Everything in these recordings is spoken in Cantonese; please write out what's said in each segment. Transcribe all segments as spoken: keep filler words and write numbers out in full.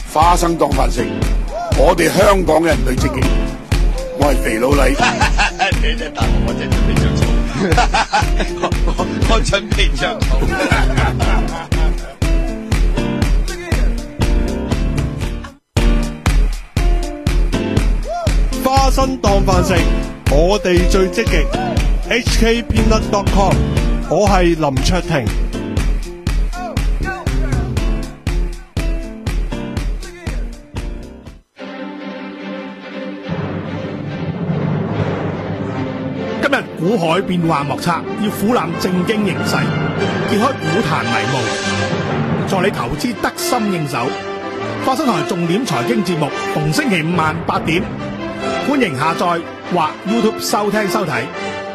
花生當飯食，我哋香港人最積極。我係肥佬黎。 你真係大我真係準備着草，我我準備着草。 花生當飯食，我哋最積極。H K Peanut dot com， 我係林卓廷。 今日股海變幻莫測，要俯覽正經形勢，揭開股壇迷霧，助你投資得心應手。花生台重點財經節目，逢星期五晚八點，歡迎下載或 YouTube 收聽收睇。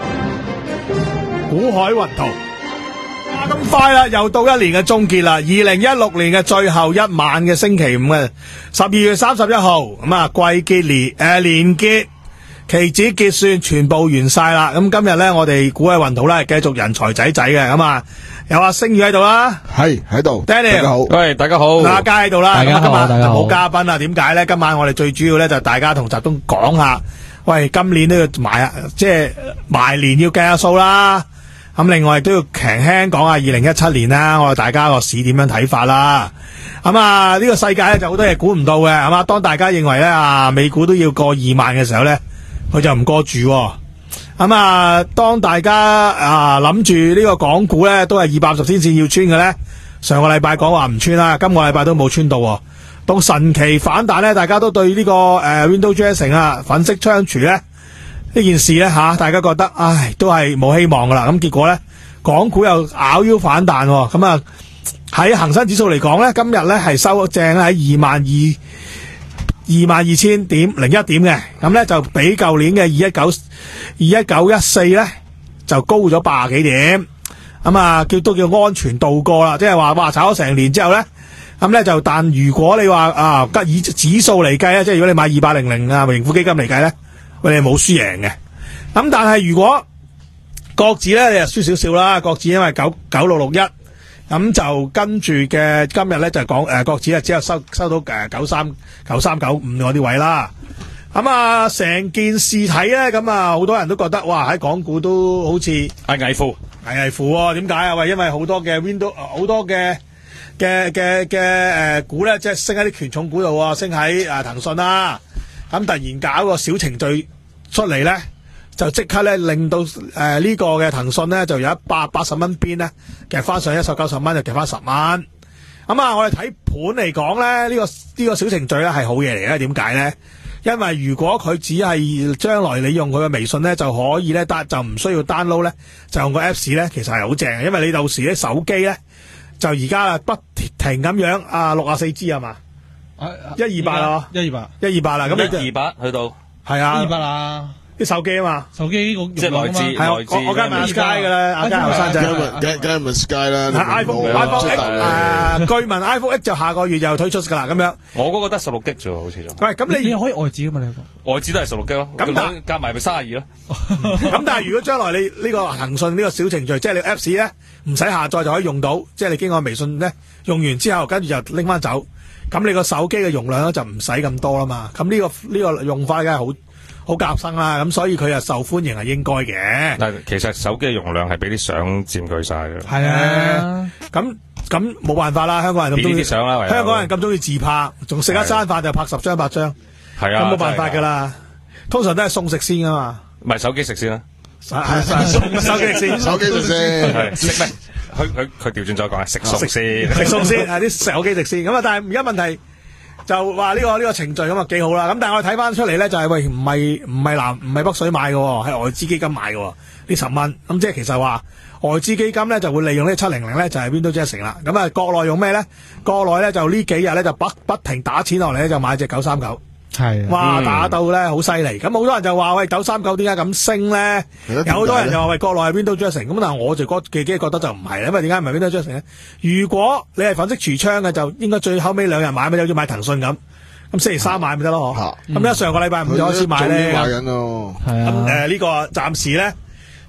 股海雲圖，啊咁快啦，又到一年嘅終結啦，二零一六年嘅最後一晚嘅星期五啊，十二月三十一號，咁啊季結年誒年結。期指結算全部完晒啦，咁今日咧我哋股海雲圖咧繼續人才仔仔嘅，咁啊有阿星宇喺度啦， 係喺度 ，Daniel 大家好， 喂大家好， 阿佳喺度啦， 大家好， 咁啊今日大家好冇嘉賓啊，點解咧？今晚我哋最主要咧就大家同集中講下，喂今年都要埋啊，即係埋年要計下數啦，咁另外亦都要輕輕講下二零一七年啦，我哋大家個市點樣睇法啦。咁啊呢個世界咧就好多嘢估唔到嘅，係嘛？當大家認為咧啊美股都要過二萬嘅時候咧，佢就唔過住，咁啊！當大家啊諗住呢個港股咧都係二百五十天線要穿嘅咧，上個禮拜講話唔穿啦，今個禮拜都冇穿到。到神奇反彈咧，大家都對呢、這個誒、呃、Window dressing 啊粉飾櫥窗咧呢件事咧吓、啊，大家覺得唉都係冇希望噶啦。咁結果咧，港股又咬腰反彈，咁啊喺恒生指數嚟講咧，今日咧係收正喺二萬二。二萬二千點零一點嘅，咁咧就比舊年嘅二一九二一九一四咧就高咗八十幾點，咁啊叫都叫安全度過啦，即係話哇炒咗成年之後咧，咁咧就但如果你話啊以指數嚟計咧，即係如果你買二八零零啊盈富基金嚟計咧，喂你冇輸贏嘅，咁但係如果國指咧你就輸少少啦，國指因為九九六六一。咁就跟住嘅今日咧就講誒國指啊只有收收到誒九三九三九五嗰啲位啦。咁啊成件事睇咧，咁啊好多人都覺得哇喺港股都好似係危乎危危乎喎。點解啊？喂，因為好多嘅 Window 好多嘅嘅嘅嘅誒股咧，即係升喺啲權重股度啊，升喺誒騰訊啦。咁突然搞個小程序出嚟咧，就即刻咧令到誒、呃這個、呢個嘅騰訊咧就有一百八十蚊邊咧夾翻上一百九十蚊，就夾翻十蚊。咁啊，我哋睇盤嚟講咧，呢、這個呢、這個小程序咧係好嘢嚟嘅。點解咧？因為如果佢只係將來你用佢嘅微信咧就可以咧，但就唔需要 download 咧，就用個 Apps 咧，其實係好正嘅。因為你到時啲手機咧就而家不停咁樣啊六啊四 G 係嘛，一二八啊， 一二八一二八啦，咁一二八去到係啊， 一二八啦。 啲手機啊嘛， 手機個即係內置， 係我我我梗係買 Sky 噶啦，阿家後生仔， 梗梗係咪 Sky 啦 ？iPhone iPhone X 誒，據聞 iPhone X 就下個月又推出噶啦，咁樣。 我嗰個得十六 G 啫，好似就。 喂，咁你你可以外置噶嘛？你個外置都係十六 G 咯，咁但加埋咪卅二咯。 咁但係如果將來你呢個騰訊呢個小程序，即係你 Apps 咧唔使下載就可以用到，即係你經過微信咧用完之後，跟住就拎翻走，咁你個手機嘅容量咧就唔使咁多啦嘛。咁呢個呢個用法梗係好。好夾生啦，咁所以佢又受歡迎係應該嘅。 但係其實手機嘅容量係俾啲相佔據晒嘅。 係啊，咁咁冇辦法啦，香港人咁中意啲相啦， 香港人咁中意自拍，仲食一餐飯就拍十張八張， 係啊， 咁冇辦法噶啦。通常都係送食先噶嘛， 唔係手機食先啦， 係手機食先， 手機食先， 係食咩？佢佢佢調轉咗講啊，食餸先， 食餸先，係啲手機食先。咁啊，但係而家問題。就話呢、這個呢、這個程序咁啊幾好啦，咁但係我哋睇翻出嚟咧就係、是、喂唔係唔係南唔係北水買嘅，係外資基金買嘅呢十蚊，咁即係其實話外資基金咧就會利用呢七零零咧就係 Window dressing啦，咁啊國內用咩咧？國內咧就呢幾日咧就不不停打錢落嚟咧就買隻九三九。係，哇！ 嗯、 打到咧好犀利，咁好多人就話喂九三九點解咁升咧？有好多人就話喂國內係 Window dressing，咁但係我就覺自己覺得就唔係啦，因為點解唔係 Window dressing 咧？如果你係粉飾櫥窗嘅，就應該最後尾兩日買咪，好似買騰訊咁，咁星期三買咪得咯，嗬？咁一上個禮拜五就開始買咧， 買緊咯。 咁誒呢個暫時咧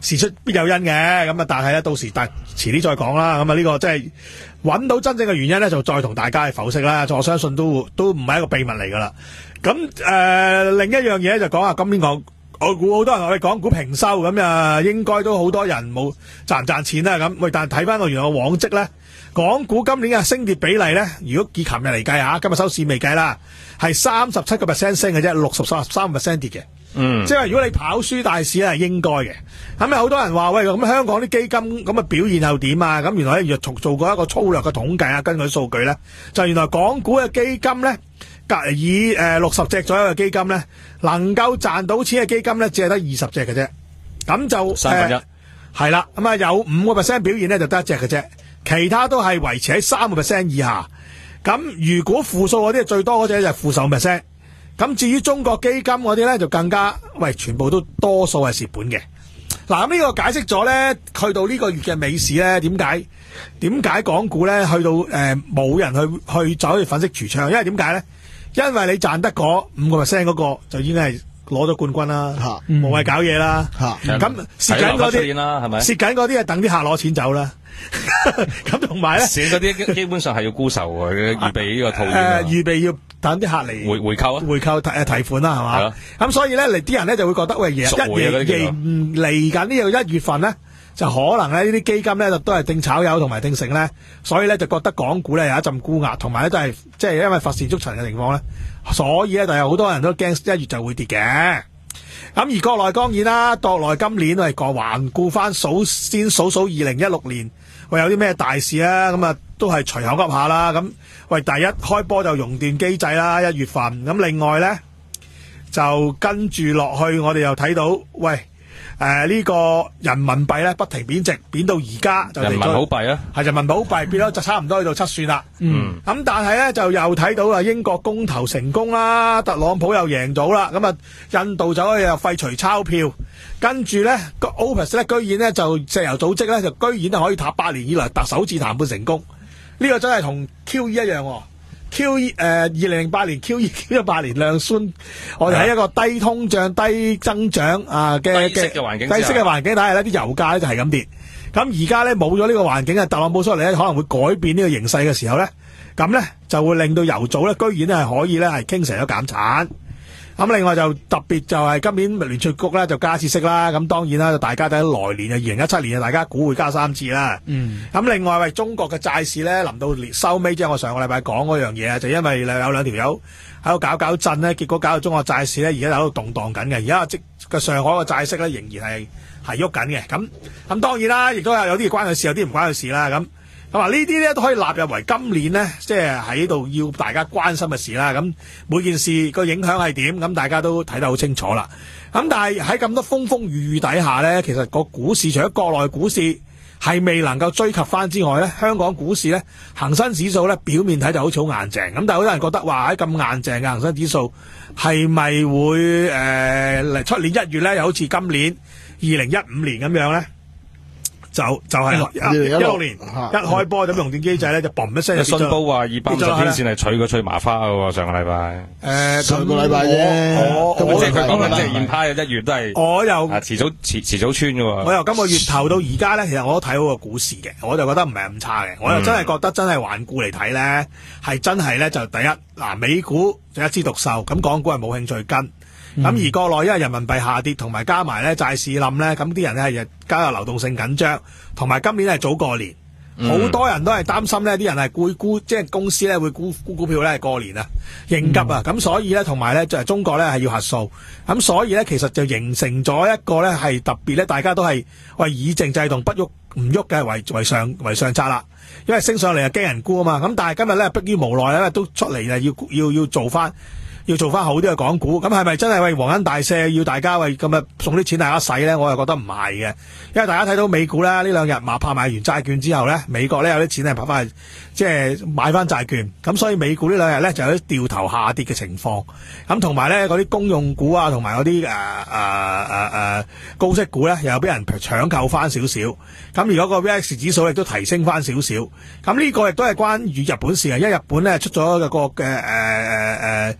事出必有因嘅，咁啊，但係咧到時但遲啲再講啦。咁啊，呢個即係揾到真正嘅原因咧，就再同大家去剖析啦。我相信都都唔係一個秘密嚟噶啦。咁誒、呃，另一樣嘢就講下今年講，我估好多人同我哋講股平收，咁啊，應該都好多人冇賺唔賺錢啦。咁喂，但係睇翻個原來個往績咧，港股今年嘅升跌比例咧，如果以琴日嚟計下，今日收市未計啦，係三十七個 percent 升嘅啫，六十三個 percent 跌嘅。嗯，即係如果你跑輸大市咧係應該嘅。咁啊，好多人話喂，咁香港啲基金咁嘅表現又點啊？咁原來咧若從做過一個粗略嘅統計啊，根據數據咧，就原來港股嘅基金咧，隔以誒六十隻左右嘅基金咧，能夠賺到錢嘅基金咧，只係得二十隻嘅啫。咁就三分一係啦。咁啊，有五個 percent 表現咧就得一隻嘅啫，其他都係維持喺三個 percent 以下。咁如果負數嗰啲最多嗰隻就係負十五 percent。咁至於中國基金嗰啲咧就更加，喂，全部都多數係蝕本嘅。嗱，咁呢個解釋咗咧，去到呢個月嘅尾市咧，點解點解港股咧去到誒冇、呃、人去去走去粉飾櫥窗？因為點解咧？因為你賺得嗰五個 percent 嗰個就已經係攞咗冠軍啦，無謂搞嘢啦。咁蝕緊嗰啲，蝕緊嗰啲啊，等啲客攞錢走啦。咁同埋咧， 蝕嗰啲基本上係要沽售嘅，預備呢個套現。 誒，預備要等啲客嚟回回購啊， 回購提誒提款啦，係嘛？咁所以咧，嚟啲人咧就會覺得喂，一嚟嚟緊呢個一月份咧，就可能咧呢啲基金咧就都係定炒友同埋定成咧，所以咧就覺得港股咧有一陣沽壓，同埋咧都係即係因為乏善足陳嘅情況咧，所以咧就有好多人都驚一月就會跌嘅。咁而國內當然啦，國內今年係個環顧翻數先數數二零一六年，喂有啲咩大事啊？咁啊都係隨口噏下啦。咁喂第一開波就熔斷機制啦，一月份。咁另外咧就跟住落去，我哋又睇到喂。誒、呃，呢、這個人民幣咧不停貶值，貶到而家就人民好幣啊，係人民好幣變咗就差唔多去到七算啦。嗯，咁、嗯、但係咧就又睇到啊，英國公投成功啦，特朗普又贏咗啦，咁啊印度走去又廢除鈔票，跟住咧個 OPEC 咧居然咧就石油組織咧就居然係可以談八年以來特首次談判成功，呢、這個真係同 Q E 一樣、哦。Q E 誒二零零八年 Q E Q 一八年量酸，我哋喺一個低通脹、低增長啊嘅低息嘅環境， 低息嘅環境底下咧，啲油價咧就係咁跌。咁而家咧冇咗呢個環境啊，特朗普出嚟咧可能會改變呢個形勢嘅時候咧，咁咧就會令到油組咧居然咧係可以咧係傾成咗減產。咁另外就特別就係今年聯儲局咧就加次息啦，咁當然啦，大家睇來年啊，二零一七年啊，大家估會加三次啦。嗯。咁另外為中國嘅債市咧，臨到年收尾，即係我上個禮拜講嗰樣嘢啊，就因為有兩條友喺度搞搞震咧，結果搞到中國債市咧而家喺度動盪緊嘅，而家即個上海嘅債息咧仍然係係喐緊嘅。咁咁當然啦，亦都有有啲關佢事，有啲唔關佢事啦。咁。咁啊，呢啲咧都可以納入為今年咧，即係喺度要大家關心嘅事啦。咁每件事個影響係點，咁大家都睇得好清楚啦。咁但係喺咁多風風雨雨底下咧，其實個股市除咗國內股市係未能夠追及翻之外咧，香港股市咧恒生指數咧表面睇就好似好硬淨，咁但係好多人覺得話喺咁硬淨嘅恒生指數係咪會誒嚟出年一月咧，又好似今年二零一五年咁樣咧？就就係一六年一開波咁熔斷機制咧，就嘣一聲就跌咗。 信報話二百五十天線係取個吹麻花嘅喎，上個禮拜。 誒， 上個禮拜啫。 我即係佢講緊即係現派嘅一月都係。 我又遲早遲遲早穿嘅喎。 我由今個月頭到而家咧，其實我都睇好個股市嘅，我就覺得唔係咁差嘅。我又真係覺得真係環顧嚟睇咧，係真係咧就第一嗱，美股就一枝獨秀，咁港股係冇興趣跟。咁、嗯、而國內因為人民幣下跌，同埋加埋咧債市冧咧，咁啲人咧係加入流動性緊張，同埋今年係早過年，好、嗯、多人都係擔心呢啲人係會沽，即係公司咧會沽沽股票咧係過年啊應急啊，咁、嗯、所以咧同埋咧就係中國咧係要核數，咁所以咧其實就形成咗一個咧係特別咧，大家都係為以靜制動，不喐唔喐嘅為為上為上策啦，因為升上嚟啊驚人沽啊嘛，咁但係今日咧迫於無奈咧都出嚟啊要要要做翻。要做翻好啲嘅港股，咁係咪真係為皇恩大赦要大家為咁啊送啲錢大家使咧？我又覺得唔係嘅，因為大家睇到美股咧呢兩日馬拍賣完債券之後咧，美國咧有啲錢係拍翻去，即係買翻債券，咁所以美股呢兩日咧就有啲掉頭下跌嘅情況，咁同埋咧嗰啲公用股啊，同埋嗰啲誒誒誒誒高息股咧，又俾人搶購翻少少，咁而嗰個 V I X 指數亦都提升翻少少，咁呢個亦都係關於日本事啊，因為日本咧出咗個嘅誒誒誒。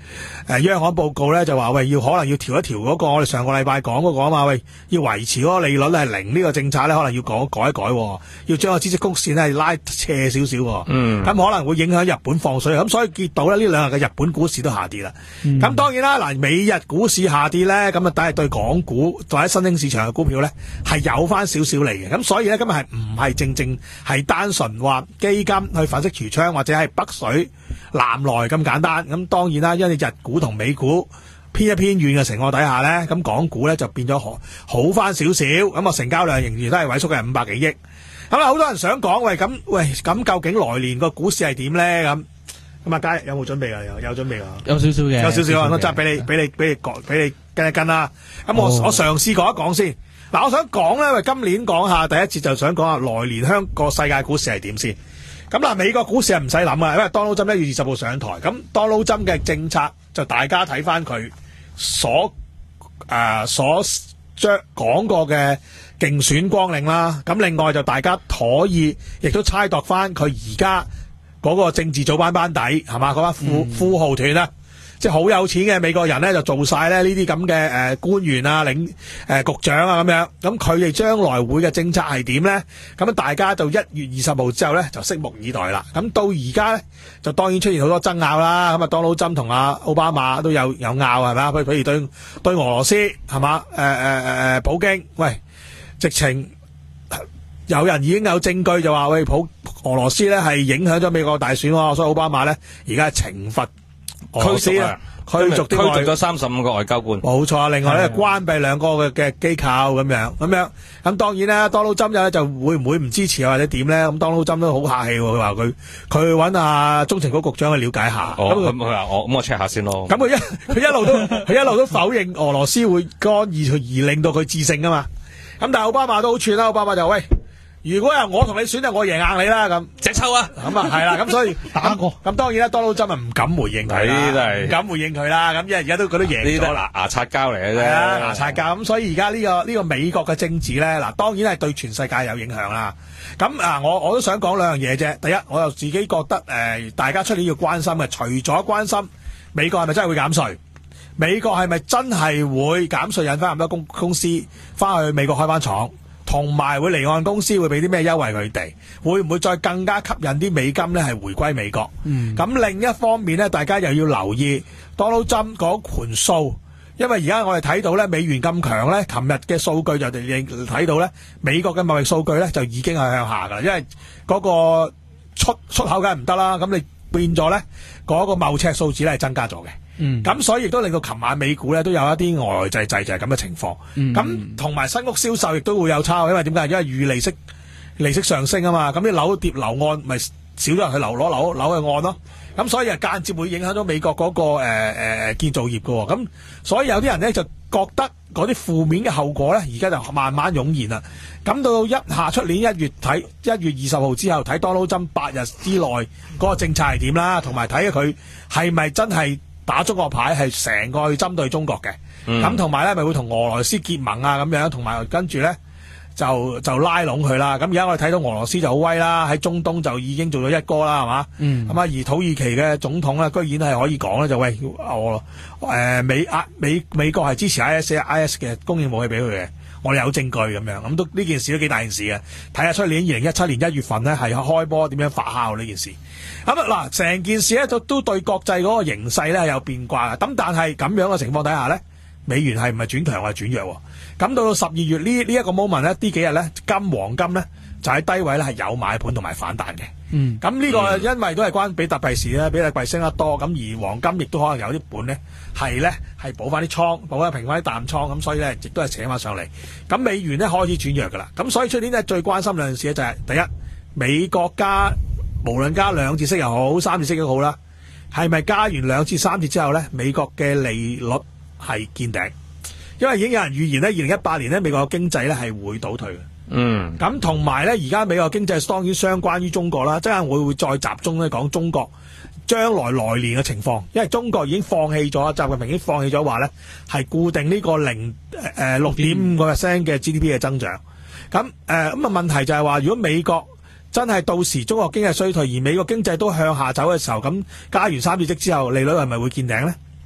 誒央行報告咧就話喂，要可能要調一調嗰個我哋上個禮拜講嗰個啊嘛，喂，要維持嗰個利率係零呢個政策咧，可能要改改一改，要將個孳息曲線咧拉斜少少，嗯，咁可能會影響日本放水，咁所以見到咧呢兩日嘅日本股市都下跌啦。咁、嗯、當然啦，嗱美日股市下跌咧，咁啊，但係對港股或者新興市場嘅股票咧係有翻少少嚟嘅。咁所以咧今日係唔係正正係單純話基金去粉飾櫥窗或者係北水南來咁簡單。咁當然啦，因為日股同美股偏一偏遠嘅情況底下咧，咁港股咧就變咗好好翻少少。咁啊成交量仍然都係萎縮嘅五百幾億。咁啊好多人想講喂，咁喂咁究竟來年個股市係點咧？咁咁啊，佳有冇準備啊？有有準備啊？ 有少少嘅， 有少少啊！我真係俾你俾你俾你講俾你跟一跟啦。咁我、哦、我嘗試講一講先。嗱，我想講咧，喂，今年講下第一節就想講下來年香港世界股市係點先。咁嗱，美國股市係唔使諗啊，因為 Donald Trump 一月二十號上台，咁 Donald Trump 嘅政策就大家睇翻佢所誒、呃、所將講過嘅競選綱領啦。咁另外就大家可以亦都猜度翻佢而家嗰個政治組班班底係嘛，嗰班富、嗯、富豪團啊。即係好有錢嘅美國人咧，就做晒咧呢啲咁嘅誒官員啊、領誒、呃、局長啊咁樣。咁佢哋將來會嘅政策係點咧？咁大家就一月二十號之後咧就拭目以待啦。咁到而家咧就當然出現好多爭拗啦。咁啊，Donald Trump同阿奧巴馬都有有拗係咪啊？譬如譬如對對俄羅斯係嘛？誒誒誒普京，喂，直情有人已經有證據就話喂普俄羅斯咧係影響咗美國大選喎，所以奧巴馬咧而家係懲罰。驅逐啊！驅逐啲驅逐咗三十五個外交官， 冇錯。另外咧，關閉兩個嘅嘅機構咁樣咁樣。咁當然啦，Donald Trump咧就會唔會唔支持或者點咧？咁 Donald Trump都好客氣，佢話佢佢揾阿中情局局長去了解下。 咁佢話我咁我 check 下先咯。咁佢一佢一路都佢一路都否認俄羅斯會干預而令到佢致勝啊嘛。咁但係奧巴馬都好串啦，奧巴馬就喂。如果係我同你選就我贏硬你啦咁， 隻抽啊！ 咁啊係啦，咁所以打過。咁當然啦，Donald Trump唔敢回應佢啦，唔敢回應佢啦。咁因為而家都佢都贏咗啦， 牙刷膠嚟嘅啫。 係啊，牙刷膠。咁所以而家呢個呢個美國嘅政治咧，嗱當然係對全世界有影響啦。咁啊，我我都想講兩樣嘢啫。第一，我又自己覺得誒，大家出年要關心嘅，除咗關心美國係咪真係會減稅，美國係咪真係會減稅引翻咁多公公司翻去美國開翻廠？同埋會離岸公司會俾啲咩優惠佢哋？會唔會再更加吸引啲美金咧係回歸美國？咁、嗯、另一方面咧，大家又要留意 Donald Trump 嗰盤數，因為而家我哋睇到咧美元咁強咧，琴日嘅數據就睇到咧美國嘅貿易數據咧就已經係向下㗎啦，因為嗰個出出口梗係唔得啦，咁你變咗咧嗰個貿赤數字咧係增加咗嘅。嗯，咁所以亦都令到琴晚美股咧都有一啲呆呆滯滯就係咁嘅情況。咁同埋新屋銷售亦都會有差，因為點解？因為預利息利息上升啊嘛，咁啲樓跌樓按咪少咗人去樓攞樓樓去按咯。咁所以啊間接會影響到美國嗰、那個誒誒、呃、建造業喎。咁所以有啲人咧就覺得嗰啲負面嘅後果咧，而家就慢慢湧現啦。咁到一下出年一月睇一月二十號之後睇 Donald Trump 八日之內嗰個政策係點啦，同埋睇下佢係咪真係打中國牌係成個去針對中國嘅，咁同埋咧咪會同俄羅斯結盟啊咁樣，同埋跟住咧就就拉攏佢啦。咁而家我哋睇到俄羅斯就好威啦，喺中東就已經做咗一哥啦，係嘛？咁、嗯、啊而土耳其嘅總統咧，居然係可以講咧就喂，我誒、呃、美啊美美國係支持 I S I S 嘅供應武器俾佢嘅，我哋有證據咁樣，咁都呢件事都幾大件事嘅。睇下出年二零一七年一月份咧係開波點樣發酵呢件事。咁啊嗱，成件事咧都都對國際嗰個形勢咧係有變卦嘅。咁但係咁樣嘅情況底下咧，美元係唔係轉強或轉弱？咁到到十二月呢呢一個 moment 咧，呢幾日咧金黃金咧就喺低位咧係有買盤同埋反彈嘅。嗯，咁呢個因為都係關比特幣事咧，比特幣升得多，咁而黃金亦都可能有啲盤咧係咧係補翻啲倉，補翻平翻啲淡倉，咁所以咧亦都係扯翻上嚟。咁美元咧開始轉弱噶啦。咁所以出年咧最關心兩件事咧就係、是、第一，美國加。無論加兩次息又好，三次息都好啦，係咪加完兩次、三次之後咧，美國嘅利率係見頂？因為已經有人預言咧，二零一八年咧美國嘅經濟咧係會倒退嘅。嗯，咁同埋咧，而家美國經濟當然相關於中國啦，即係會會再集中咧講中國將來來年嘅情況，因為中國已經放棄咗，習近平已經放棄咗話咧係固定呢個零誒六點五個 percent 嘅 G D P 嘅增長。咁誒咁啊問題就係話，如果美國真係到時中國經濟衰退，而美國經濟都向下走嘅時候，咁加完三次息之後，利率係咪會見頂呢？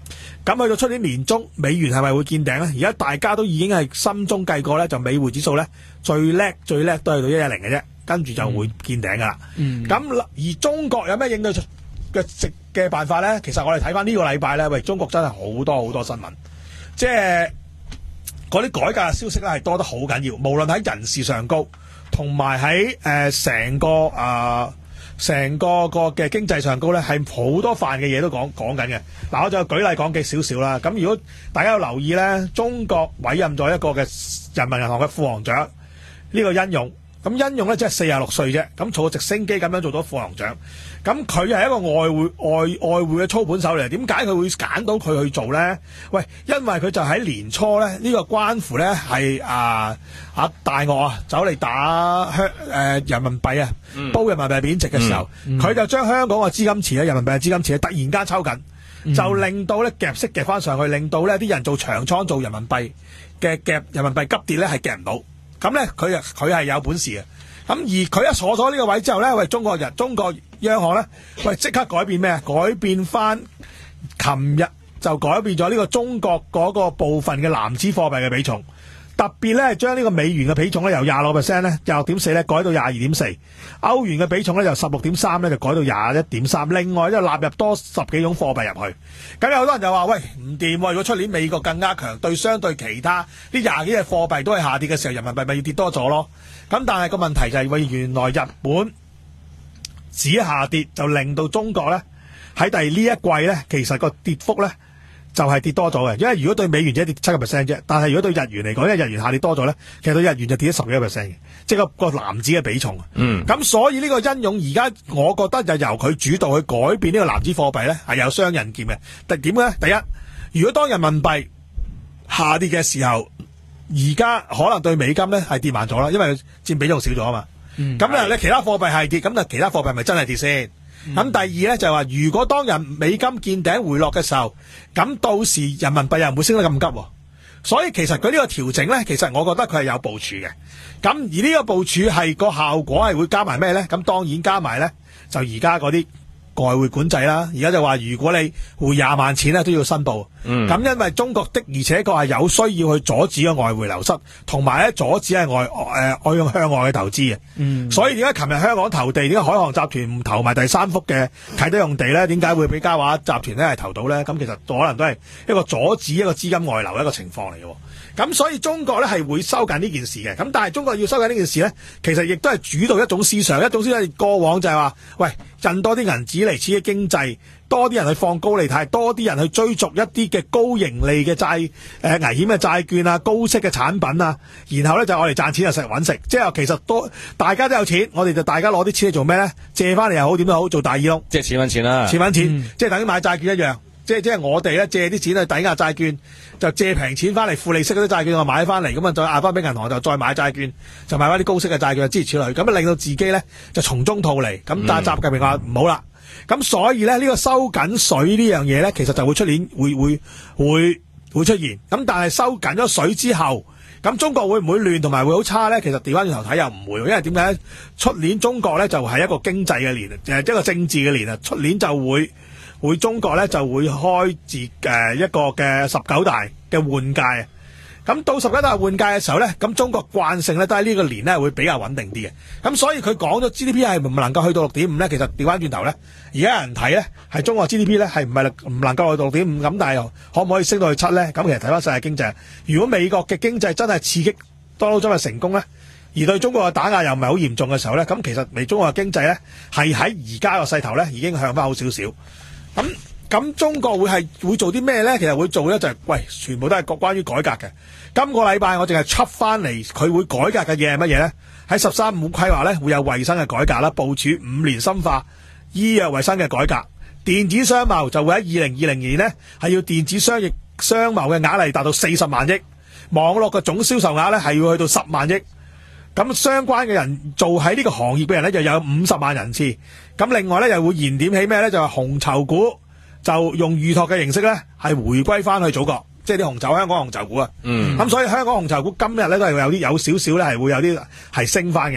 咁去到出年年中，美元係咪會見頂咧？而家大家都已經係心中計過咧，就美匯指數咧最叻最叻都係到一一零嘅啫，跟住就會見頂噶啦。咁、嗯、而中國有咩應對嘅食嘅辦法咧？其實我哋睇翻呢個禮拜咧，喂，中國真係好多好多新聞，即係嗰啲改革嘅消息咧係多得好緊要，無論喺人事上高，同埋喺誒成個啊。成個個嘅經濟上高咧，係好多範嘅嘢都講講緊嘅。嗱，我就舉例講幾少少啦。咁如果大家有留意咧，中國委任咗一個嘅人民銀行嘅副行長，呢、這個殷勇。咁殷勇咧即係四十六歲啫，咁坐直升機咁樣做到副行長。咁佢係一個外匯外外匯嘅操盤手嚟，點解佢會揀到佢去做咧？喂，因為佢就喺年初咧，呢、這個關乎咧係啊啊大鱷啊走嚟打香誒、呃、人民幣啊，煲人民幣貶值嘅時候，佢、嗯嗯、就將香港嘅資金池咧、人民幣嘅資金池突然間抽緊，嗯、就令到咧夾息夾翻上去，令到咧啲人做長倉做人民幣嘅夾人民幣急跌咧係夾唔到。咁咧，佢啊，佢係有本事嘅。咁而佢一坐咗呢個位之後咧，喂，中國人、中國央行咧，喂，即刻改變咩啊？改變翻，琴日就改變咗呢個中國嗰個部分嘅籃子貨幣嘅比重，特別咧將呢個美元嘅比重咧由廿六 percent 咧，廿六點四咧改到廿二點四，歐元嘅比重咧由十六點三咧就改到廿一點三，另外咧納入多十幾種貨幣入去。咁有好多人就話：喂，唔掂喎！如果出年美國更加強，對相對其他呢廿幾隻貨幣都係下跌嘅時候，人民幣咪要跌多咗咯？咁但係個問題就係、是，喂，原來日本只下跌就令到中國咧喺第呢一季咧，其實個跌幅咧就係、是、跌多咗嘅。因為如果對美元只係跌七個 percent 啫，但係如果對日元嚟講，因為日元下跌多咗咧，其實對日元就跌咗十幾個 percent 嘅，即係個個籃子嘅比重。嗯，咁所以呢個殷勇而家，我覺得就由佢主導去改變呢個籃子貨幣咧，係有雙刃劍嘅。但點咧？第一，如果當人民幣下跌嘅時候，而家可能對美金咧係跌慢咗啦，因為佔比重少咗啊嘛。咁咧、嗯，你其他貨幣係跌，咁就其他貨幣咪真係跌先？咁、嗯、第二咧就係話，如果當人美金見頂回落嘅時候，咁到時人民幣又唔會升得咁急。所以其實佢呢個調整咧，其實我覺得佢係有部署嘅。咁而呢個部署係個效果係會加埋咩咧？咁當然加埋咧，就而家嗰啲外匯管制啦。而家就話如果你匯廿萬錢咧都要申報。咁、嗯、因為中國的而且確係有需要去阻止個外匯流失，同埋咧阻止係外誒、呃、外向向外嘅投資嘅。嗯，所以點解琴日香港投地，點解海航集團唔投埋第三幅嘅啟德用地咧？點解會俾嘉華集團咧係投到咧？咁其實可能都係一個阻止一個資金外流嘅一個情況嚟嘅。咁所以中國咧係會收緊呢件事嘅。咁但係中國要收緊呢件事咧，其實亦都係主導一種思想，一種思想過往就係話，喂，印多啲銀紙嚟刺激經濟，多啲人去放高利貸，多啲人去追逐一啲嘅高盈利嘅債誒、呃、危險嘅債券啊，高息嘅產品啊，然後咧就我哋賺錢就食揾食，即係其實多大家都有錢，我哋就大家攞啲錢嚟做咩咧？借翻嚟又好，點都好，做大耳窿， 即係錢揾錢啦， 錢揾錢， 嗯、 即係等於買債券一樣。即係即係我哋咧借啲錢去抵押債券，就借平錢翻嚟，負利息嗰啲債券我買翻嚟，咁啊再押翻俾銀行，就再買債券，就買翻啲高息嘅債券，諸如此類，咁啊令到自己咧就從中套利。咁但係習近平話唔好啦，咁所以咧呢、呢個收緊水呢樣嘢咧，其實就會出年會會會會出現。咁但係收緊咗水之後，咁中國會唔會亂同埋會好差咧？其實調翻轉頭睇又唔會，因為點解？出年中國咧就係、是、一個經濟嘅年，誒一個政治嘅年啊，出年就會。會中國咧就會開自誒一個嘅十九大嘅換屆，咁到十九大換屆嘅時候咧，咁中國慣性咧都喺呢個年咧會比較穩定啲嘅，咁所以佢講咗 G D P 係唔能夠去到六點五咧，其實調翻轉頭咧，而家有人睇咧係中國 G D P 咧係唔係唔能夠去到六點五，咁但係又可唔可以升到去七咧？咁其實睇翻世界經濟，如果美國嘅經濟真係刺激 Donald Trump 成功咧，而對中國嘅打壓又唔係好嚴重嘅時候咧，咁其實美中國嘅經濟咧係喺而家個勢頭咧已經向翻好少少。咁咁中國會係會做啲咩咧？其實會做咧就係、是、喂，全部都係關於改革嘅。今個禮拜我淨係出翻嚟，佢會改革嘅嘢係乜嘢咧？喺十三五規劃咧會有衛生嘅改革啦，部署五年深化醫藥衛生嘅改革。電子商貿就會喺二零二零年咧係要電子商業商貿嘅額例達到四十萬億，網絡嘅總銷售額咧係要去到十萬億。咁相關嘅人做喺呢個行業嘅人咧，就有五十萬人次。咁另外咧，又會燃點起咩咧？就係紅籌股就用預託嘅形式咧，係回歸翻去祖國，即係啲紅籌香港紅籌股啊。嗯。咁所以香港紅籌股今日咧都係有啲有少少咧係會有啲係升翻嘅。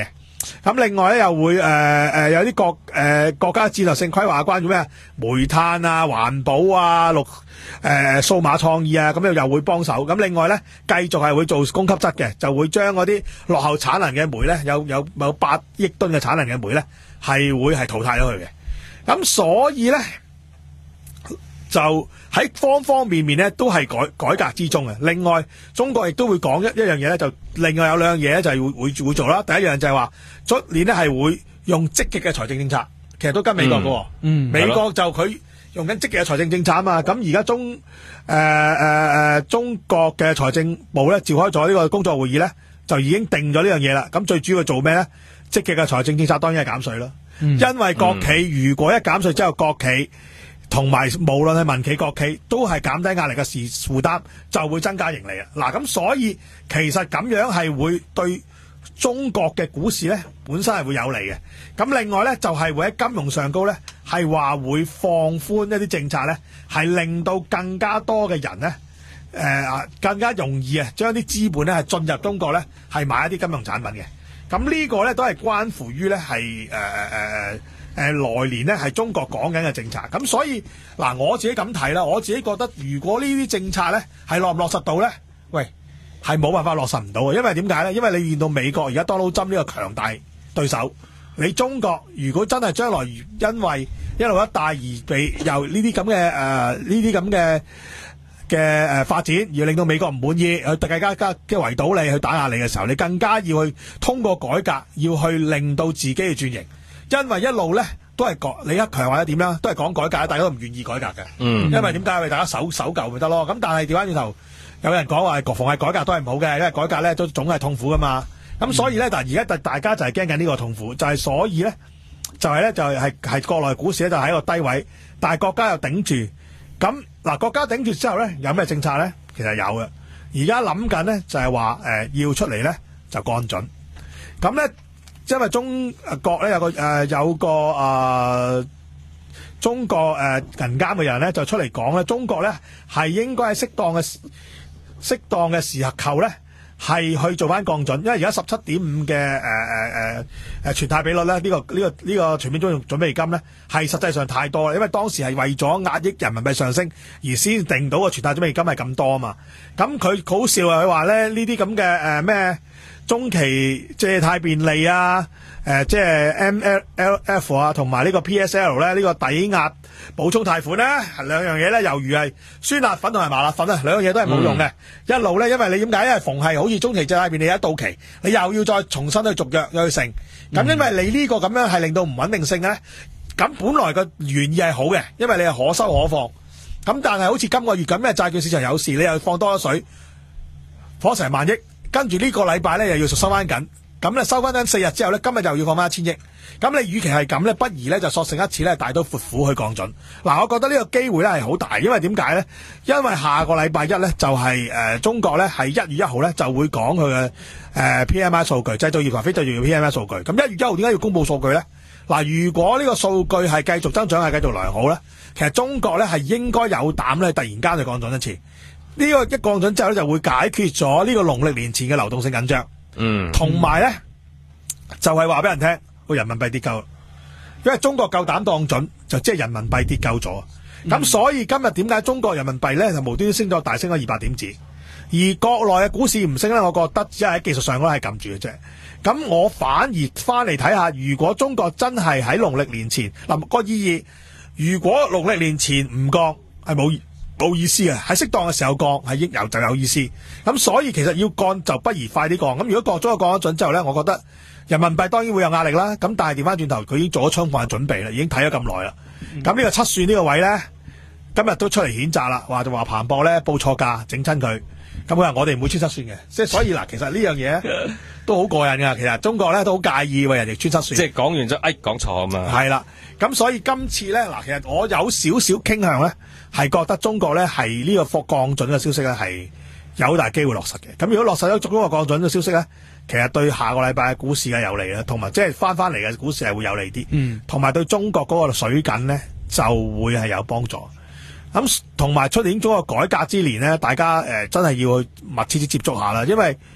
咁另外咧又會誒誒、呃、有啲國誒、呃、國家戰略性規劃關於咩煤炭啊、環保啊、綠誒數碼創意啊，咁又又會幫手。咁另外咧繼續係會做供給側嘅，就會將嗰啲落後產能嘅煤咧，有有有八億噸嘅產能嘅煤咧，係會係淘汰咗佢嘅。咁所以咧就喺方方面面咧都係改改革之中嘅。另外中國亦都會講一一樣嘢咧，就另外有兩樣嘢咧就係會會會做啦。第一樣就係話出年咧係會用積極嘅財政政策，其實都跟美國嘅。嗯，美國就佢用緊積極嘅財政政策啊嘛。咁而家中誒誒誒中國嘅財政部咧召開咗呢個工作會議咧，就已經定咗呢樣嘢啦。咁最主要做咩咧？積極嘅財政政策當然係減稅啦。嗯、因為國企、嗯、如果一減稅之後，國企同埋無論係民企、國企都係減低壓力嘅事負擔，就會增加盈利啊！嗱，咁所以其實咁樣係會對中國嘅股市咧本身係會有利嘅。咁另外咧就係、是、會喺金融上高咧係話會放寬一啲政策咧，係令到更加多嘅人咧誒、呃、更加容易啊將啲資本咧係進入中國咧係買一啲金融產品嘅。咁呢個咧都係關乎於咧係誒誒誒誒來年咧係中國講緊嘅政策。咁所以嗱，我自己咁睇啦，我自己覺得如果呢啲政策咧係落唔落實到咧，喂係冇辦法落實唔到嘅。因為點解咧？因為你見到美國而家 Donald Trump 呢個強大對手，你中國如果真係將來因為一路一帶而被由呢啲咁嘅誒呢啲咁嘅嘅誒發展而令到美國唔滿意，去更加加嘅圍堵你去打壓你嘅時候，你更加要去通過改革，要去令到自己去轉型。因為一路咧都係講李克強或者點啦，都係講改革，大家都唔願意改革嘅。嗯，因為點解？為大家守守舊咪得咯。咁但係調翻轉頭，有人講話逢係改革都係唔好嘅，因為改革咧都總係痛苦噶嘛。咁所以咧，但係而家大家就係驚緊呢個痛苦，就係、是、所以咧，就係、是、咧就係係係國內股市咧就喺一個低位，但係國家又頂住。咁嗱，國家頂住之後咧，有咩政策咧？其實有嘅。而家諗緊咧，就係話誒要出嚟咧就降準。咁咧，因為中國咧有個誒、呃、有個誒、呃、中國誒、呃、銀監嘅人咧就出嚟講咧，中國咧係應該喺適當嘅適當嘅時候咧係去做翻降準，因為而家十七點五嘅誒誒誒誒存貸比率咧，呢、這個呢、這個呢、這個全面準準備金咧係實際上太多啦，因為當時係為咗壓抑人民幣上升而先定到個存貸準備金係咁多啊嘛。咁佢好笑啊，佢話咧呢啲咁嘅誒咩中期借貸便利啊，誒即係 M L F 啊，同埋呢個 P S L 咧，呢、這個抵押補充貸款咧，兩樣嘢咧，猶如係酸辣粉同埋麻辣粉啊，兩樣嘢都係冇用嘅。嗯、一路咧，因為你點解？因為逢係好似中期借貸便利一到期，你又要再重新去續約，又去成。咁、嗯、因為你呢個咁樣係令到唔穩定性咧，咁本來個原意係好嘅，因為你係可收可放。咁但係好似今個月咁嘅債券市場有事，你又放多咗水，放成萬億。跟住呢個禮拜咧又要收翻緊，咁咧收翻緊四日之後咧，今日又要放翻一千億。咁你與其係咁咧，不如咧就索性一次咧大刀闊斧去降準。嗱，我覺得呢個機會咧係好大，因為點解咧？因為下個禮拜一咧就係、是、誒、呃、中國咧係一月一號咧就會講佢嘅誒 P M I 數據，製造業同非製造業 P M I 數據。咁一月一號點解要公布數據咧？嗱，如果呢個數據係繼續增長係繼續良好咧，其實中國咧係應該有膽咧突然間就降準一次。呢、這個一降準之後咧，就會解決咗呢個農曆年前嘅流動性緊張。嗯，同埋咧就係話俾人聽，個人民幣跌夠，因為中國夠膽降準，就即係人民幣跌夠咗。咁、嗯、所以今日點解中國人民幣咧就無端端升咗大升咗二百點子，而國內嘅股市唔升咧？我覺得只係喺技術上嗰係撳住嘅啫。咁我反而翻嚟睇下，如果中國真係喺農曆年前嗱、那個意義，如果農曆年前唔降係冇冇意思嘅，喺適當嘅時候降係應有就有意思。咁所以其實要降就不如快啲降。咁如果降咗個降咗準之後咧，我覺得人民幣當然會有壓力啦。咁但係調翻轉頭，佢已經做咗充分嘅準備啦，已經睇咗咁耐啦。咁呢、嗯、個七算呢個位咧，今日都出嚟譴責啦，話就話彭博咧報錯價整親佢。咁佢話我哋唔會穿七算嘅，即係所以嗱，其實呢樣嘢都好過癮噶。其實中國咧都好介意為人哋穿七算， 即係講完咗，哎講錯啊嘛。係啦，咁所以今次咧嗱，其實我有少少傾向咧，係覺得中國咧係呢個貨降準嘅消息咧係有好大機會落實嘅。咁如果落實咗中國降準嘅消息咧，其實對下個禮拜嘅股市係有利啦，同埋即係翻翻嚟嘅股市係會有利啲。嗯，同埋對中國嗰個水緊咧就會係有幫助。咁同埋出年中國改革之年咧，大家誒、呃、真係要去密切啲接觸下啦，因為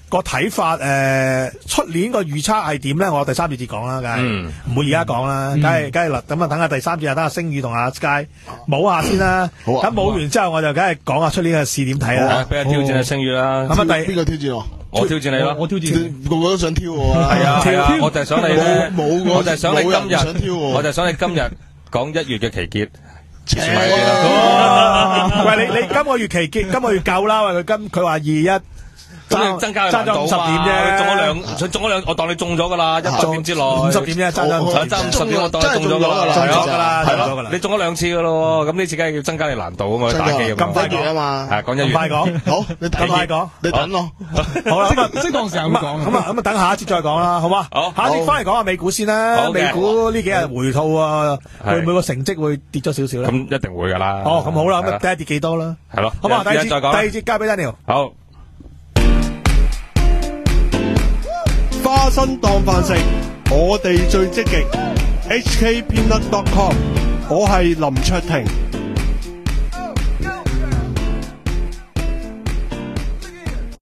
個睇法誒，出年個預測係點咧？我第三節節講啦，梗係唔會而家講啦，梗係梗係啦。咁啊，等下第三節啊，等阿星宇同阿 Sky 舞下先啦。 好啊咁舞完之後，我就梗係講下出年嘅試點睇啦。 俾人挑戰阿星宇啦。 咁啊，第邊個挑戰我？ 我挑戰你咯。 我挑戰個個都想挑我啊！ 係啊係啊，我就係想你咧， 冇冇我就係想你今冇人想挑日， 我我就係想你今日講一月嘅期結。 喂，你你今個月期結，今個月夠啦。喂，佢今佢話二一。 咁你增加爭咗五十點啫， 中咗兩，佢中咗兩，我當你中咗噶啦，一百點之內， 五十點啫，爭咗爭五十點，我當你中咗噶啦， 中咗噶啦， 係咯，你中咗兩次噶咯，咁呢次梗係要增加你難度啊嘛，打機咁快講啊嘛， 係講一月， 快講， 好，你等快講， 你等咯， 好啦，咁啊， 適當時候會講， 咁啊，咁啊，等下一節再講啦，好嘛？ 好， 下一節翻嚟講下美股先啦，美股呢幾日回吐啊，會唔會個成績會跌咗少少咧？ 咁一定會噶啦。 哦，咁好啦，咁啊，第一跌幾多啦？ 係咯， 好嘛，第二節， 再講， 第二節交俾 Daniel。 好。 花生當飯食，我哋最積極。H K Peanut dot com， 我係林卓廷。